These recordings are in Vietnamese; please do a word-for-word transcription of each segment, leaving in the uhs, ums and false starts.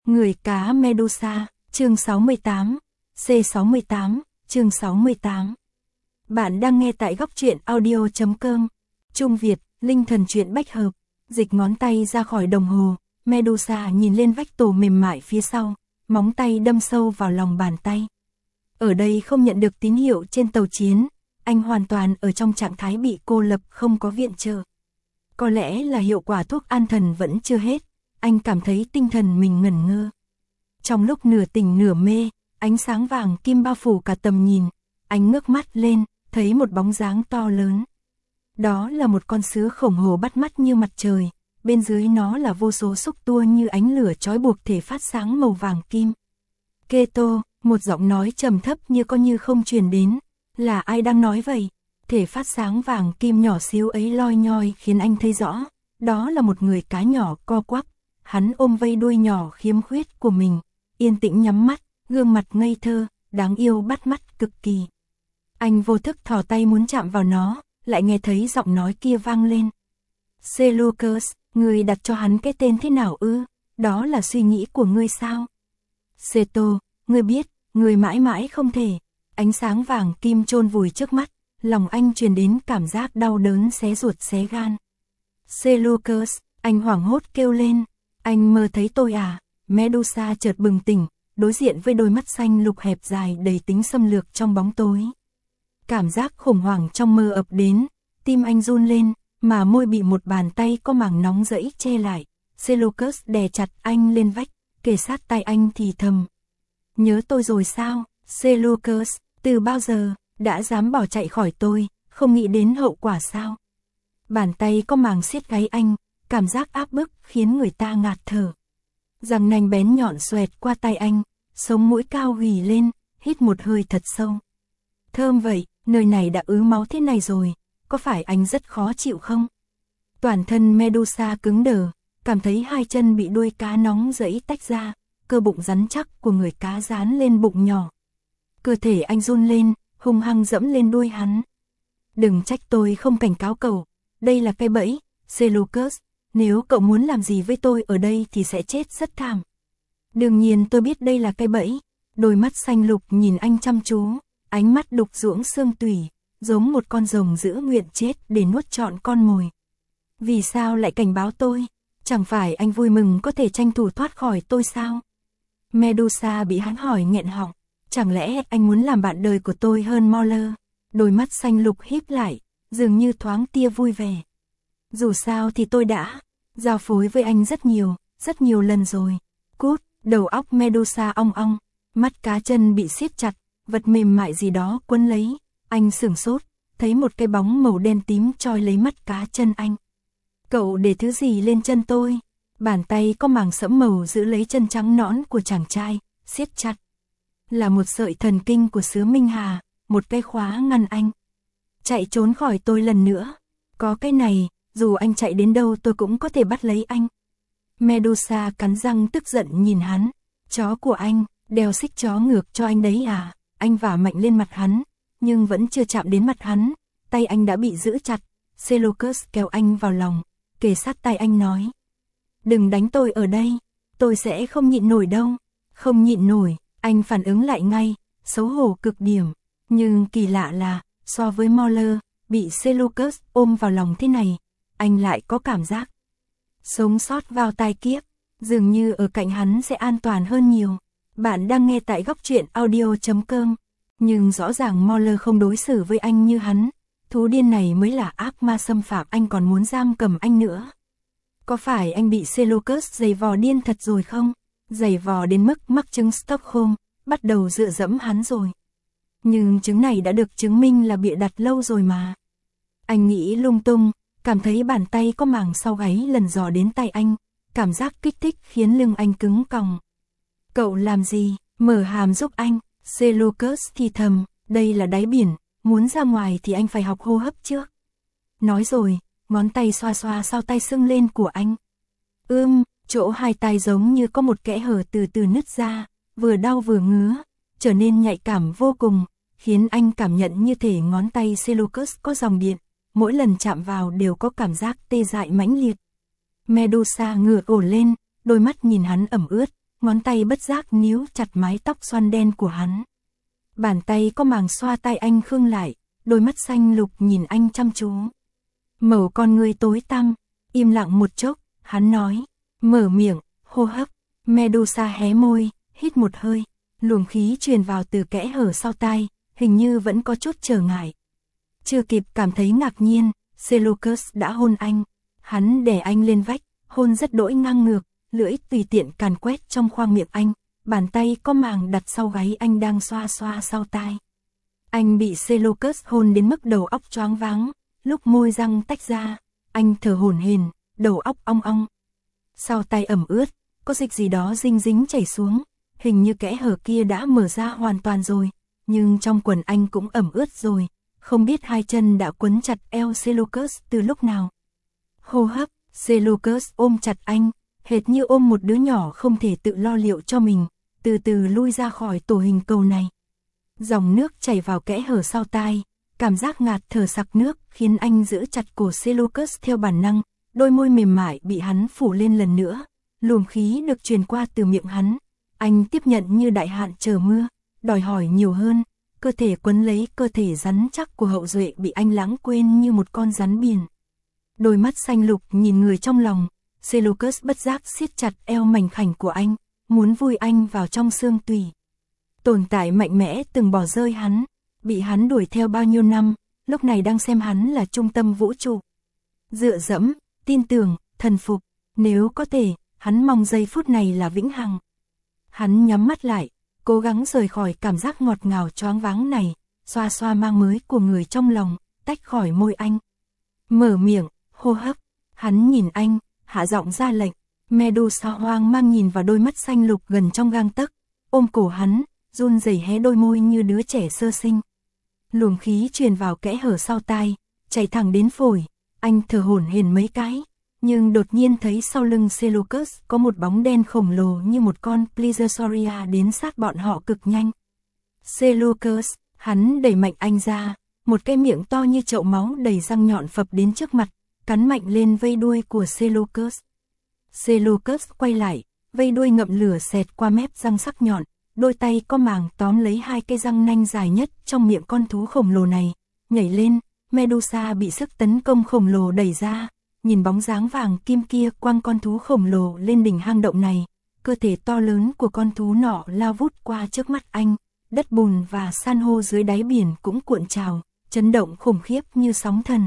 Người cá Medusa, chương sáu mươi tám, C sáu mươi tám, chương sáu mươi tám. Bạn đang nghe tại góc truyện audio chấm com. Trung Việt, Linh Thần truyện bách hợp. Dịch ngón tay ra khỏi đồng hồ, Medusa nhìn lên vách tổ mềm mại phía sau, móng tay đâm sâu vào lòng bàn tay. Ở đây không nhận được tín hiệu trên tàu chiến, anh hoàn toàn ở trong trạng thái bị cô lập, không có viện trợ. Có lẽ là hiệu quả thuốc an thần vẫn chưa hết, anh cảm thấy tinh thần mình ngẩn ngơ. Trong lúc nửa tỉnh nửa mê, ánh sáng vàng kim bao phủ cả tầm nhìn, anh ngước mắt lên, thấy một bóng dáng to lớn. Đó là một con sứa khổng lồ bắt mắt như mặt trời, bên dưới nó là vô số xúc tua như ánh lửa trói buộc thể phát sáng màu vàng kim. Keto, một giọng nói trầm thấp như có như không truyền đến, là ai đang nói vậy? Thể phát sáng vàng kim nhỏ xíu ấy loi nhoi khiến anh thấy rõ, đó là một người cá nhỏ co quắp, hắn ôm vây đuôi nhỏ khiếm khuyết của mình, yên tĩnh nhắm mắt, gương mặt ngây thơ, đáng yêu bắt mắt cực kỳ. Anh vô thức thò tay muốn chạm vào nó, lại nghe thấy giọng nói kia vang lên. Seleucus, người đặt cho hắn cái tên thế nào ư? Đó là suy nghĩ của ngươi sao? Seto, ngươi biết, ngươi mãi mãi không thể. Ánh sáng vàng kim chôn vùi trước mắt, lòng anh truyền đến cảm giác đau đớn xé ruột xé gan. Seleucus, anh hoảng hốt kêu lên, anh mơ thấy tôi à? Medusa chợt bừng tỉnh, đối diện với đôi mắt xanh lục hẹp dài đầy tính xâm lược trong bóng tối. Cảm giác khủng hoảng trong mơ ập đến, tim anh run lên, mà môi bị một bàn tay có màng nóng rẫy che lại. Seleucus đè chặt anh lên vách, kề sát tay anh thì thầm. Nhớ tôi rồi sao? Seleucus, từ bao giờ, đã dám bỏ chạy khỏi tôi, không nghĩ đến hậu quả sao? Bàn tay có màng siết gáy anh, cảm giác áp bức khiến người ta ngạt thở. Răng nanh bén nhọn xoẹt qua tay anh, sống mũi cao gỉ lên, hít một hơi thật sâu. Thơm vậy, nơi này đã ứ máu thế này rồi, có phải anh rất khó chịu không? Toàn thân Medusa cứng đờ, cảm thấy hai chân bị đuôi cá nóng rẫy tách ra, cơ bụng rắn chắc của người cá dán lên bụng nhỏ. Cơ thể anh run lên, hung hăng dẫm lên đuôi hắn. Đừng trách tôi không cảnh cáo cậu, đây là cái bẫy, Seleucus, nếu cậu muốn làm gì với tôi ở đây thì sẽ chết rất thảm. Đương nhiên tôi biết đây là cái bẫy, đôi mắt xanh lục nhìn anh chăm chú, ánh mắt đục ruỗng xương tủy, giống một con rồng dữ nguyện chết để nuốt trọn con mồi. Vì sao lại cảnh báo tôi? Chẳng phải anh vui mừng có thể tranh thủ thoát khỏi tôi sao? Medusa bị hắn hỏi nghẹn họng, chẳng lẽ anh muốn làm bạn đời của tôi hơn Mauler? Đôi mắt xanh lục híp lại, dường như thoáng tia vui vẻ. Dù sao thì tôi đã giao phối với anh rất nhiều, rất nhiều lần rồi. Cút, đầu óc Medusa ong ong, mắt cá chân bị siết chặt, vật mềm mại gì đó quấn lấy. Anh sửng sốt, thấy một cái bóng màu đen tím trói lấy mắt cá chân anh. Cậu để thứ gì lên chân tôi? Bàn tay có màng sẫm màu giữ lấy chân trắng nõn của chàng trai, siết chặt. Là một sợi thần kinh của sứa Minh Hà, một cái khóa ngăn anh. Chạy trốn khỏi tôi lần nữa. Có cái này, dù anh chạy đến đâu tôi cũng có thể bắt lấy anh. Medusa cắn răng tức giận nhìn hắn. Chó của anh, đeo xích chó ngược cho anh đấy à? Anh vả mạnh lên mặt hắn, nhưng vẫn chưa chạm đến mặt hắn. Tay anh đã bị giữ chặt. Seleucus kéo anh vào lòng, kề sát tay anh nói. Đừng đánh tôi ở đây, tôi sẽ không nhịn nổi đâu. Không nhịn nổi, anh phản ứng lại ngay, xấu hổ cực điểm. Nhưng kỳ lạ là, so với Mauler, bị Seleucus ôm vào lòng thế này, anh lại có cảm giác sống sót vào tai kiếp, dường như ở cạnh hắn sẽ an toàn hơn nhiều. Bạn đang nghe tại góc truyện audio chấm com, nhưng rõ ràng Mauler không đối xử với anh như hắn, thú điên này mới là ác ma xâm phạm, anh còn muốn giam cầm anh nữa. Có phải anh bị Seleucus giày vò điên thật rồi không? Giày vò đến mức mắc chứng Stockholm, bắt đầu dựa dẫm hắn rồi. Nhưng chứng này đã được chứng minh là bịa đặt lâu rồi mà. Anh nghĩ lung tung, cảm thấy bàn tay có màng sau gáy lần dò đến tay anh, cảm giác kích thích khiến lưng anh cứng còng. Cậu làm gì? Mở hàm giúp anh. Seleucus thì thầm, đây là đáy biển, muốn ra ngoài thì anh phải học hô hấp trước. Nói rồi, ngón tay xoa xoa sau tay sưng lên của anh. Ưm, chỗ hai tay giống như có một kẽ hở từ từ nứt ra, vừa đau vừa ngứa, trở nên nhạy cảm vô cùng, khiến anh cảm nhận như thể ngón tay Seleucus có dòng điện, mỗi lần chạm vào đều có cảm giác tê dại mãnh liệt. Medusa ngửa cổ lên, đôi mắt nhìn hắn ẩm ướt, ngón tay bất giác níu chặt mái tóc xoăn đen của hắn. Bàn tay có màng xoa tay anh khương lại, đôi mắt xanh lục nhìn anh chăm chú. Màu con ngươi tối tăm, im lặng một chốc, hắn nói, mở miệng, hô hấp. Medusa hé môi, hít một hơi, luồng khí truyền vào từ kẽ hở sau tai, hình như vẫn có chút trở ngại. Chưa kịp cảm thấy ngạc nhiên, Seleucus đã hôn anh. Hắn đè anh lên vách, hôn rất đỗi ngang ngược, lưỡi tùy tiện càn quét trong khoang miệng anh, bàn tay có màng đặt sau gáy anh đang xoa xoa sau tai. Anh bị Seleucus hôn đến mức đầu óc choáng váng, lúc môi răng tách ra, anh thở hổn hển, đầu óc ong ong. Sau tay ẩm ướt, có dịch gì đó dinh dính chảy xuống, hình như kẽ hở kia đã mở ra hoàn toàn rồi, nhưng trong quần anh cũng ẩm ướt rồi, không biết hai chân đã quấn chặt eo Seleucus từ lúc nào. Hô hấp, Seleucus ôm chặt anh, hệt như ôm một đứa nhỏ không thể tự lo liệu cho mình, từ từ lui ra khỏi tổ hình cầu này. Dòng nước chảy vào kẽ hở sau tai, cảm giác ngạt thở sặc nước khiến anh giữ chặt cổ Seleucus theo bản năng, đôi môi mềm mại bị hắn phủ lên lần nữa, luồng khí được truyền qua từ miệng hắn, anh tiếp nhận như đại hạn chờ mưa, đòi hỏi nhiều hơn, cơ thể quấn lấy cơ thể rắn chắc của hậu duệ bị anh lãng quên như một con rắn biển. Đôi mắt xanh lục nhìn người trong lòng, Seleucus bất giác siết chặt eo mảnh khảnh của anh, muốn vùi anh vào trong xương tủy. Tồn tại mạnh mẽ từng bỏ rơi hắn, bị hắn đuổi theo bao nhiêu năm, lúc này đang xem hắn là trung tâm vũ trụ. Dựa dẫm, tin tưởng, thần phục, nếu có thể, hắn mong giây phút này là vĩnh hằng. Hắn nhắm mắt lại, cố gắng rời khỏi cảm giác ngọt ngào choáng váng này, xoa xoa mang mới của người trong lòng, tách khỏi môi anh. Mở miệng, hô hấp, hắn nhìn anh, hạ giọng ra lệnh. Medusa hoang mang nhìn vào đôi mắt xanh lục gần trong gang tấc, ôm cổ hắn, run rẩy hé đôi môi như đứa trẻ sơ sinh. Luồng khí truyền vào kẽ hở sau tai, chảy thẳng đến phổi, anh thở hổn hển mấy cái, nhưng đột nhiên thấy sau lưng Seleucus có một bóng đen khổng lồ như một con Plesiosaurus đến sát bọn họ cực nhanh. Seleucus, hắn đẩy mạnh anh ra, một cái miệng to như chậu máu đầy răng nhọn phập đến trước mặt, cắn mạnh lên vây đuôi của Seleucus. Seleucus quay lại, vây đuôi ngậm lửa xẹt qua mép răng sắc nhọn, đôi tay có màng tóm lấy hai cây răng nanh dài nhất trong miệng con thú khổng lồ này, nhảy lên. Medusa bị sức tấn công khổng lồ đẩy ra, nhìn bóng dáng vàng kim kia quăng con thú khổng lồ lên đỉnh hang động này, cơ thể to lớn của con thú nọ lao vút qua trước mắt anh, đất bùn và san hô dưới đáy biển cũng cuộn trào, chấn động khủng khiếp như sóng thần.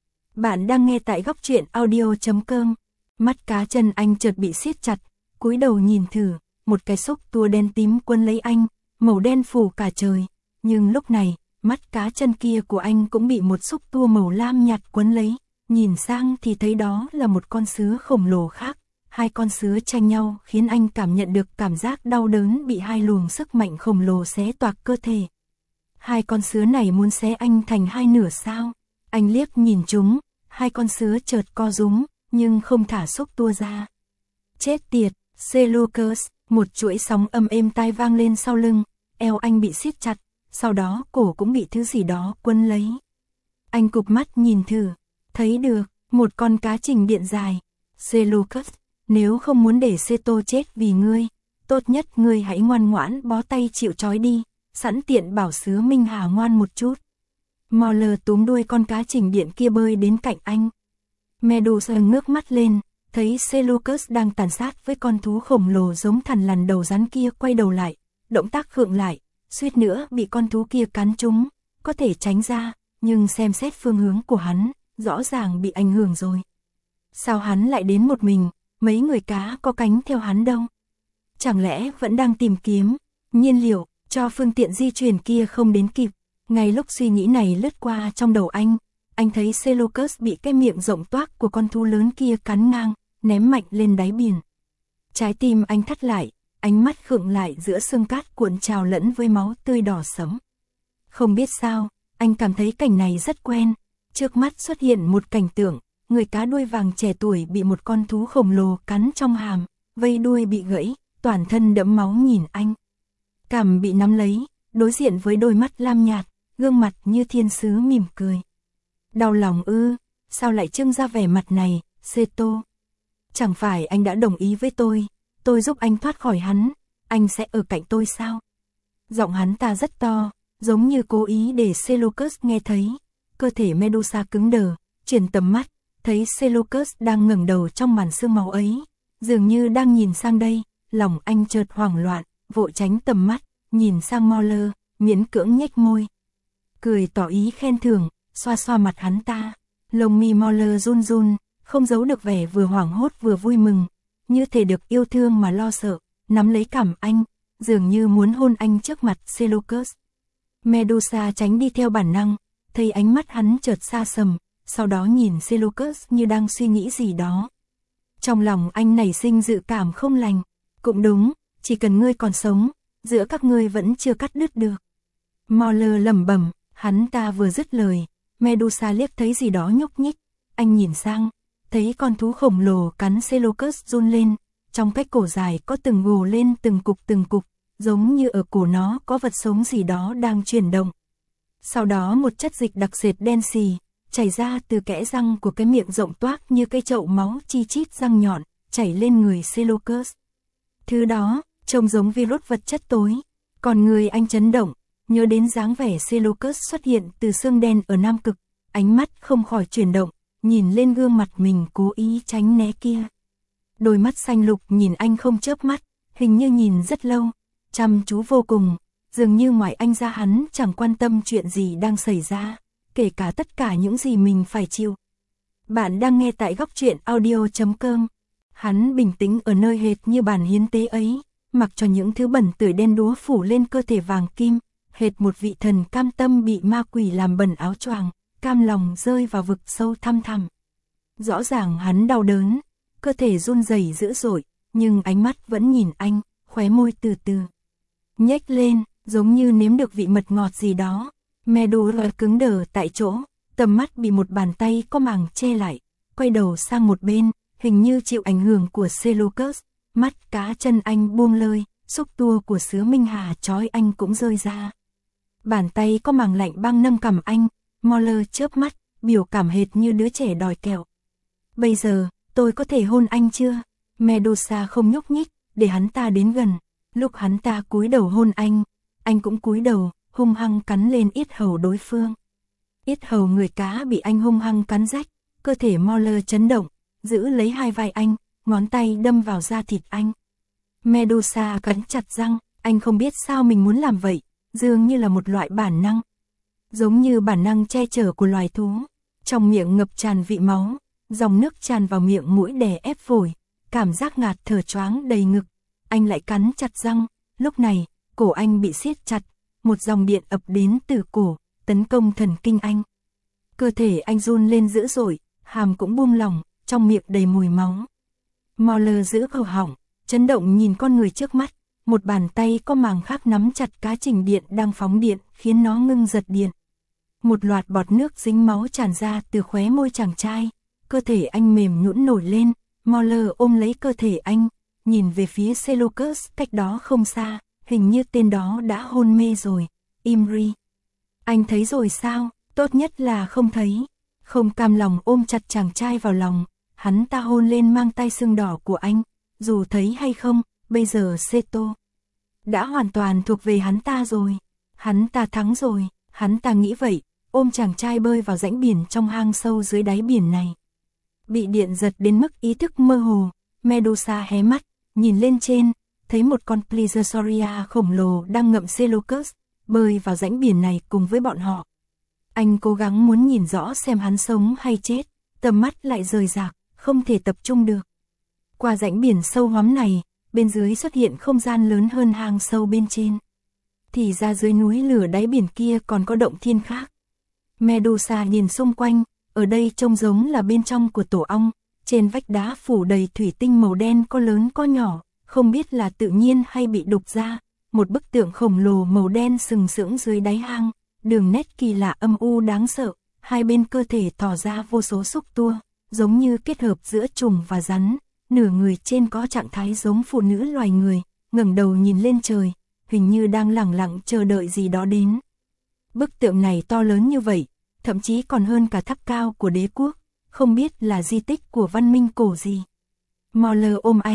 Bạn đang nghe tại góc truyện audio chấm com. Mắt cá chân anh chợt bị siết chặt, cúi đầu nhìn thử, một cái xúc tua đen tím quấn lấy anh, màu đen phủ cả trời, nhưng lúc này, mắt cá chân kia của anh cũng bị một xúc tua màu lam nhạt quấn lấy, nhìn sang thì thấy đó là một con sứa khổng lồ khác, hai con sứa tranh nhau khiến anh cảm nhận được cảm giác đau đớn bị hai luồng sức mạnh khổng lồ xé toạc cơ thể. Hai con sứa này muốn xé anh thành hai nửa sao? Anh liếc nhìn chúng, hai con sứa chợt co rúm, nhưng không thả xúc tua ra. Chết tiệt, Seleucus, một chuỗi sóng âm êm tai vang lên sau lưng, eo anh bị siết chặt, sau đó cổ cũng bị thứ gì đó quấn lấy. Anh cụp mắt nhìn thử, thấy được, một con cá trình điện dài. Seleucus, nếu không muốn để Seto chết vì ngươi, tốt nhất ngươi hãy ngoan ngoãn bó tay chịu trói đi, sẵn tiện bảo sứa Minh Hà ngoan một chút. Mauler túm đuôi con cá trình điện kia bơi đến cạnh anh. Medusa ngước mắt lên, thấy Seleucus đang tàn sát với con thú khổng lồ giống thằn lằn đầu rắn kia, quay đầu lại, động tác khựng lại, suýt nữa bị con thú kia cắn trúng, có thể tránh ra, nhưng xem xét phương hướng của hắn, rõ ràng bị ảnh hưởng rồi. Sao hắn lại đến một mình, mấy người cá có cánh theo hắn đâu? Chẳng lẽ vẫn đang tìm kiếm nhiên liệu cho phương tiện di chuyển kia không đến kịp? Ngay lúc suy nghĩ này lướt qua trong đầu anh, anh thấy Seleucus bị cái miệng rộng toác của con thú lớn kia cắn ngang, ném mạnh lên đáy biển. Trái tim anh thắt lại, ánh mắt khựng lại giữa sương cát cuộn trào lẫn với máu tươi đỏ sẫm. Không biết sao, anh cảm thấy cảnh này rất quen. Trước mắt xuất hiện một cảnh tượng, người cá đuôi vàng trẻ tuổi bị một con thú khổng lồ cắn trong hàm, vây đuôi bị gãy, toàn thân đẫm máu nhìn anh. Cằm bị nắm lấy, đối diện với đôi mắt lam nhạt, gương mặt như thiên sứ mỉm cười. Đau lòng ư, sao lại trưng ra vẻ mặt này, Seto? Chẳng phải anh đã đồng ý với tôi, tôi giúp anh thoát khỏi hắn, anh sẽ ở cạnh tôi sao? Giọng hắn ta rất to, giống như cố ý để Seleucus nghe thấy. Cơ thể Medusa cứng đờ, chuyển tầm mắt, thấy Seleucus đang ngẩng đầu trong màn sương máu ấy, dường như đang nhìn sang đây, lòng anh chợt hoảng loạn, vội tránh tầm mắt, nhìn sang Mauler, miễn cưỡng nhếch môi. Cười tỏ ý khen thưởng, xoa xoa mặt hắn ta, lông mi Mauler run run, không giấu được vẻ vừa hoảng hốt vừa vui mừng, như thể được yêu thương mà lo sợ, nắm lấy cằm anh, dường như muốn hôn anh trước mặt Seleucus. Medusa tránh đi theo bản năng, thấy ánh mắt hắn chợt xa sầm, sau đó nhìn Seleucus như đang suy nghĩ gì đó. Trong lòng anh nảy sinh dự cảm không lành, cũng đúng, chỉ cần ngươi còn sống, giữa các ngươi vẫn chưa cắt đứt được. Mauler lẩm bẩm, hắn ta vừa dứt lời, Medusa liếc thấy gì đó nhúc nhích, anh nhìn sang, thấy con thú khổng lồ cắn Seleucus run lên, trong cái cổ dài có từng gồ lên từng cục từng cục, giống như ở cổ nó có vật sống gì đó đang chuyển động. Sau đó một chất dịch đặc sệt đen xì, chảy ra từ kẽ răng của cái miệng rộng toác như cái chậu máu chi chít răng nhọn, chảy lên người Seleucus. Thứ đó, trông giống virus vật chất tối, còn người anh chấn động, nhớ đến dáng vẻ Seleucus xuất hiện từ xương đen ở Nam Cực, ánh mắt không khỏi chuyển động, nhìn lên gương mặt mình cố ý tránh né kia. Đôi mắt xanh lục nhìn anh không chớp mắt, hình như nhìn rất lâu, chăm chú vô cùng, dường như ngoài anh ra hắn chẳng quan tâm chuyện gì đang xảy ra, kể cả tất cả những gì mình phải chịu. Bạn đang nghe tại góc truyện audio chấm com. Hắn bình tĩnh ở nơi hệt như bàn hiến tế ấy, mặc cho những thứ bẩn tưởi đen đúa phủ lên cơ thể vàng kim, hệt một vị thần cam tâm bị ma quỷ làm bẩn áo choàng, cam lòng rơi vào vực sâu thăm thẳm. Rõ ràng hắn đau đớn, cơ thể run rẩy dữ dội, nhưng ánh mắt vẫn nhìn anh, khóe môi từ từ nhếch lên, giống như nếm được vị mật ngọt gì đó. Medusa cứng đờ tại chỗ, tầm mắt bị một bàn tay có màng che lại, quay đầu sang một bên, hình như chịu ảnh hưởng của Seleucus, mắt cá chân anh buông lơi, xúc tua của sứ Minh Hà trói anh cũng rơi ra. Bàn tay có màng lạnh băng nâng cằm anh, Mauler chớp mắt, biểu cảm hệt như đứa trẻ đòi kẹo. Bây giờ, tôi có thể hôn anh chưa? Medusa không nhúc nhích, để hắn ta đến gần, lúc hắn ta cúi đầu hôn anh, anh cũng cúi đầu, hung hăng cắn lên yết hầu đối phương. Yết hầu người cá bị anh hung hăng cắn rách, cơ thể Mauler chấn động, giữ lấy hai vai anh, ngón tay đâm vào da thịt anh. Medusa cắn chặt răng, anh không biết sao mình muốn làm vậy, dường như là một loại bản năng. Giống như bản năng che chở của loài thú, trong miệng ngập tràn vị máu, dòng nước tràn vào miệng mũi đè ép phổi, cảm giác ngạt thở choáng đầy ngực. Anh lại cắn chặt răng, lúc này, cổ anh bị siết chặt, một dòng điện ập đến từ cổ, tấn công thần kinh anh. Cơ thể anh run lên dữ dội, hàm cũng buông lỏng, trong miệng đầy mùi máu. Mauler giữ cổ họng, chấn động nhìn con người trước mắt, một bàn tay có màng khác nắm chặt cá trình điện đang phóng điện, khiến nó ngưng giật điện. Một loạt bọt nước dính máu tràn ra từ khóe môi chàng trai, cơ thể anh mềm nhũn nổi lên, Mauler ôm lấy cơ thể anh, nhìn về phía Seleucus cách đó không xa, hình như tên đó đã hôn mê rồi. Imri, anh thấy rồi sao? Tốt nhất là không thấy. Không cam lòng ôm chặt chàng trai vào lòng, hắn ta hôn lên mang tay sưng đỏ của anh, dù thấy hay không, bây giờ Seto đã hoàn toàn thuộc về hắn ta rồi. Hắn ta thắng rồi, hắn ta nghĩ vậy, ôm chàng trai bơi vào rãnh biển trong hang sâu dưới đáy biển này. Bị điện giật đến mức ý thức mơ hồ, Medusa hé mắt, nhìn lên trên, thấy một con Pleiosauria khổng lồ đang ngậm Seleucus, bơi vào rãnh biển này cùng với bọn họ. Anh cố gắng muốn nhìn rõ xem hắn sống hay chết, tầm mắt lại rời rạc, không thể tập trung được. Qua rãnh biển sâu hoắm này, bên dưới xuất hiện không gian lớn hơn hang sâu bên trên. Thì ra dưới núi lửa đáy biển kia còn có động thiên khác. Medusa nhìn xung quanh, ở đây trông giống là bên trong của tổ ong, trên vách đá phủ đầy thủy tinh màu đen có lớn có nhỏ, không biết là tự nhiên hay bị đục ra. Một bức tượng khổng lồ màu đen sừng sững dưới đáy hang, đường nét kỳ lạ âm u đáng sợ, hai bên cơ thể tỏ ra vô số xúc tua, giống như kết hợp giữa trùng và rắn, nửa người trên có trạng thái giống phụ nữ loài người, ngẩng đầu nhìn lên trời, hình như đang lẳng lặng chờ đợi gì đó đến. Bức tượng này to lớn như vậy, thậm chí còn hơn cả tháp cao của đế quốc, không biết là di tích của văn minh cổ gì. Mauler ôm anh,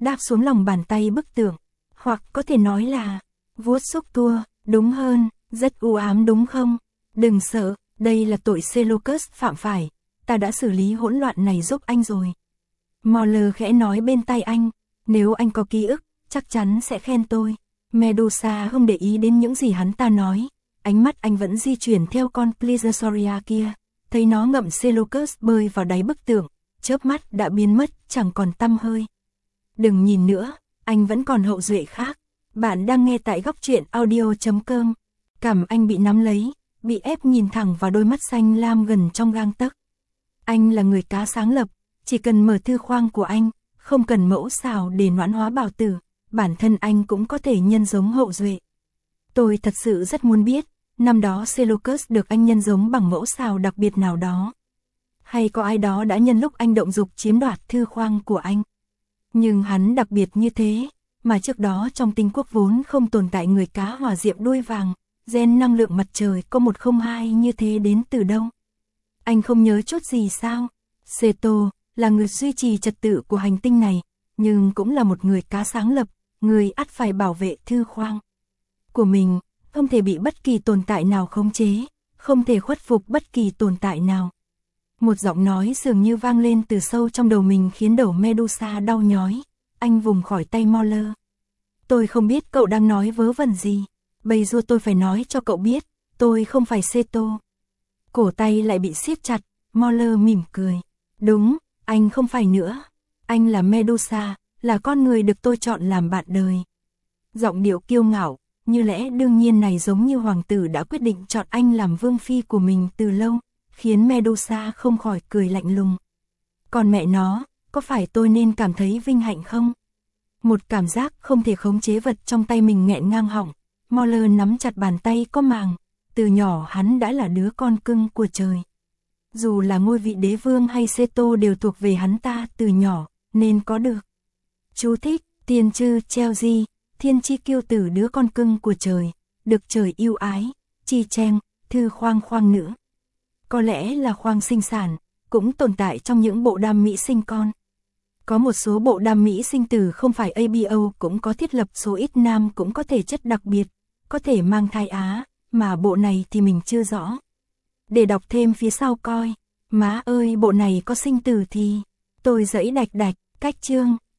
đáp xuống lòng bàn tay bức tượng, hoặc có thể nói là vuốt xúc tua, đúng hơn, rất u ám đúng không? Đừng sợ, đây là tội Seleucus phạm phải, ta đã xử lý hỗn loạn này giúp anh rồi. Mauler khẽ nói bên tai anh, nếu anh có ký ức, chắc chắn sẽ khen tôi. Medusa không để ý đến những gì hắn ta nói, ánh mắt anh vẫn di chuyển theo con Plesiosaurus kia, thấy nó ngậm Seleucus bơi vào đáy bức tượng, chớp mắt đã biến mất, chẳng còn tăm hơi. Đừng nhìn nữa, anh vẫn còn hậu duệ khác. Bạn đang nghe tại góc truyện audio chấm com. Cảm anh bị nắm lấy, bị ép nhìn thẳng vào đôi mắt xanh lam gần trong gang tấc. Anh là người cá sáng lập, chỉ cần mở thư khoang của anh, không cần mẫu xào để noãn hóa bào tử, bản thân anh cũng có thể nhân giống hậu duệ. Tôi thật sự rất muốn biết, năm đó Seleucus được anh nhân giống bằng mẫu xào đặc biệt nào đó. Hay có ai đó đã nhân lúc anh động dục chiếm đoạt thư khoang của anh. Nhưng hắn đặc biệt như thế, mà trước đó trong tinh quốc vốn không tồn tại người cá hỏa diệm đuôi vàng, gen năng lượng mặt trời có một không hai như thế đến từ đâu? Anh không nhớ chút gì sao? Ceto là người duy trì trật tự của hành tinh này, nhưng cũng là một người cá sáng lập, người ắt phải bảo vệ thư khoang của mình, không thể bị bất kỳ tồn tại nào khống chế, không thể khuất phục bất kỳ tồn tại nào. Một giọng nói dường như vang lên từ sâu trong đầu mình khiến đầu Medusa đau nhói. Anh vùng khỏi tay Mauler. Tôi không biết cậu đang nói vớ vẩn gì. Bây giờ tôi phải nói cho cậu biết, tôi không phải Ceto. Cổ tay lại bị siết chặt, Mauler mỉm cười. Đúng, anh không phải nữa. Anh là Medusa, là con người được tôi chọn làm bạn đời. Giọng điệu kiêu ngạo, như lẽ đương nhiên này giống như hoàng tử đã quyết định chọn anh làm vương phi của mình từ lâu, khiến Medusa không khỏi cười lạnh lùng. Còn mẹ nó, có phải tôi nên cảm thấy vinh hạnh không? Một cảm giác không thể khống chế vật trong tay mình nghẹn ngang họng. Mauler nắm chặt bàn tay có màng. Từ nhỏ hắn đã là đứa con cưng của trời. Dù là ngôi vị đế vương hay Ceto đều thuộc về hắn ta từ nhỏ, nên có được. Chú thích, tiên chư Chelsea, thiên chi kiêu tử đứa con cưng của trời, được trời yêu ái, chi chen, thư khoang khoang nữ. Có lẽ là khoang sinh sản, cũng tồn tại trong những bộ đam mỹ sinh con. Có một số bộ đam mỹ sinh tử không phải a bê o cũng có thiết lập số ít nam cũng có thể chất đặc biệt, có thể mang thai á, mà bộ này thì mình chưa rõ. Để đọc thêm phía sau coi, má ơi bộ này có sinh tử thì, tôi giãy đạch đạch, cách chương,